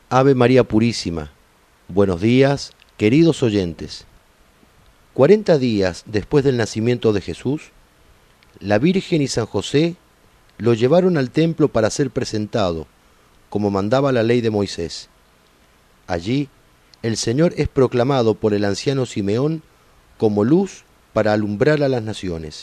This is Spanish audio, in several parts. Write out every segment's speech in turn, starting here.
Ave María Purísima. Buenos días, queridos oyentes. 40 días después del nacimiento de Jesús, la Virgen y San José lo llevaron al templo para ser presentado, como mandaba la ley de Moisés. Allí, el Señor es proclamado por el anciano Simeón como luz para alumbrar a las naciones.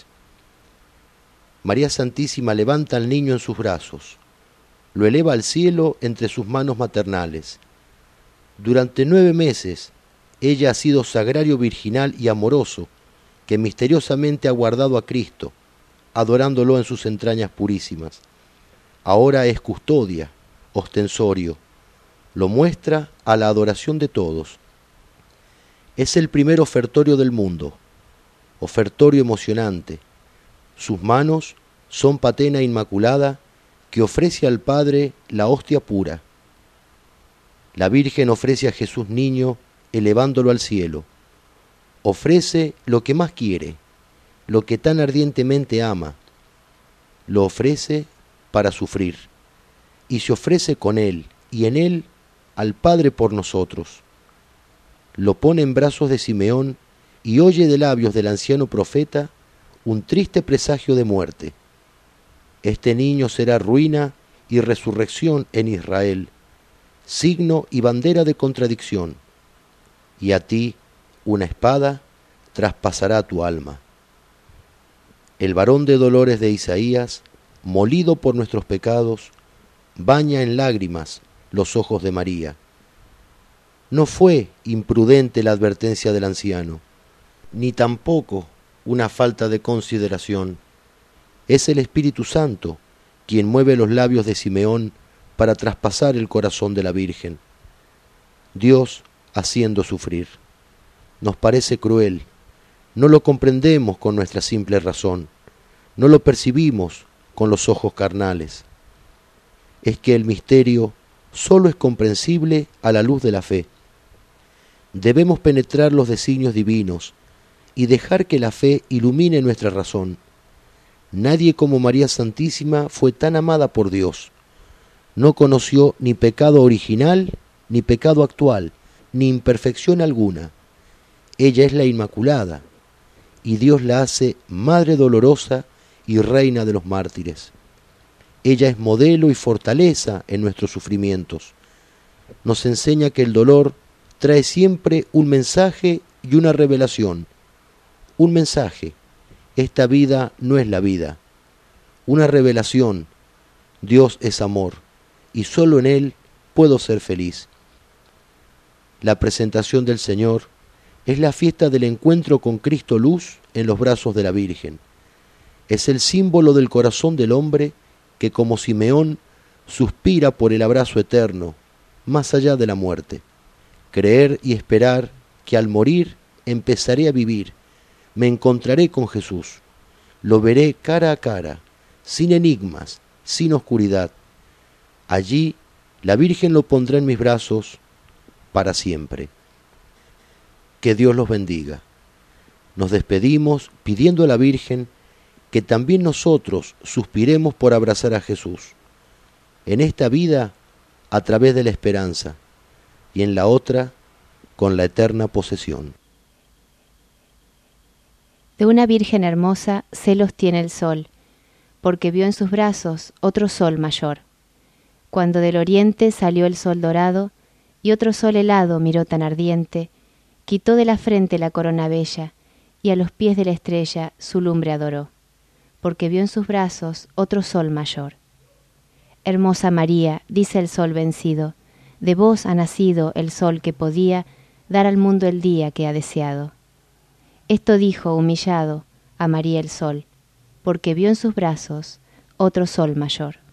María Santísima levanta al niño en sus brazos, lo eleva al cielo entre sus manos maternales. Durante 9 meses, ella ha sido sagrario virginal y amoroso, que misteriosamente ha guardado a Cristo, adorándolo en sus entrañas purísimas. Ahora es custodia, ostensorio, lo muestra a la adoración de todos. Es el primer ofertorio del mundo, ofertorio emocionante. Sus manos son patena inmaculada que ofrece al Padre la hostia pura. La Virgen ofrece a Jesús niño elevándolo al cielo. Ofrece lo que más quiere, lo que tan ardientemente ama. Lo ofrece para sufrir, y se ofrece con Él y en Él al Padre por nosotros. Lo pone en brazos de Simeón y oye de labios del anciano profeta un triste presagio de muerte. Este niño será ruina y resurrección en Israel, signo y bandera de contradicción, y a ti una espada traspasará tu alma. El varón de dolores de Isaías, molido por nuestros pecados, baña en lágrimas los ojos de María. No fue imprudente la advertencia del anciano, ni tampoco una falta de consideración. Es el Espíritu Santo quien mueve los labios de Simeón para traspasar el corazón de la Virgen. Dios haciendo sufrir. Nos parece cruel, no lo comprendemos con nuestra simple razón, no lo percibimos con los ojos carnales. Es que el misterio solo es comprensible a la luz de la fe. Debemos penetrar los designios divinos y dejar que la fe ilumine nuestra razón. Nadie como María Santísima fue tan amada por Dios. No conoció ni pecado original, ni pecado actual, ni imperfección alguna. Ella es la Inmaculada, y Dios la hace Madre dolorosa y Reina de los mártires. Ella es modelo y fortaleza en nuestros sufrimientos. Nos enseña que el dolor trae siempre un mensaje y una revelación. Un mensaje: esta vida no es la vida. Una revelación: Dios es amor, y solo en Él puedo ser feliz. La presentación del Señor es la fiesta del encuentro con Cristo Luz en los brazos de la Virgen. Es el símbolo del corazón del hombre que, como Simeón, suspira por el abrazo eterno, más allá de la muerte. Creer y esperar que al morir empezaré a vivir, me encontraré con Jesús, lo veré cara a cara, sin enigmas, sin oscuridad. Allí la Virgen lo pondrá en mis brazos para siempre. Que Dios los bendiga. Nos despedimos pidiendo a la Virgen que también nosotros suspiremos por abrazar a Jesús, en esta vida a través de la esperanza y en la otra con la eterna posesión. De una Virgen hermosa celos tiene el sol, porque vio en sus brazos otro sol mayor. Cuando del oriente salió el sol dorado, y otro sol helado miró tan ardiente, quitó de la frente la corona bella, y a los pies de la estrella su lumbre adoró, porque vio en sus brazos otro sol mayor. Hermosa María, dice el sol vencido, de vos ha nacido el sol que podía dar al mundo el día que ha deseado. Esto dijo humillado a María el sol, porque vio en sus brazos otro sol mayor.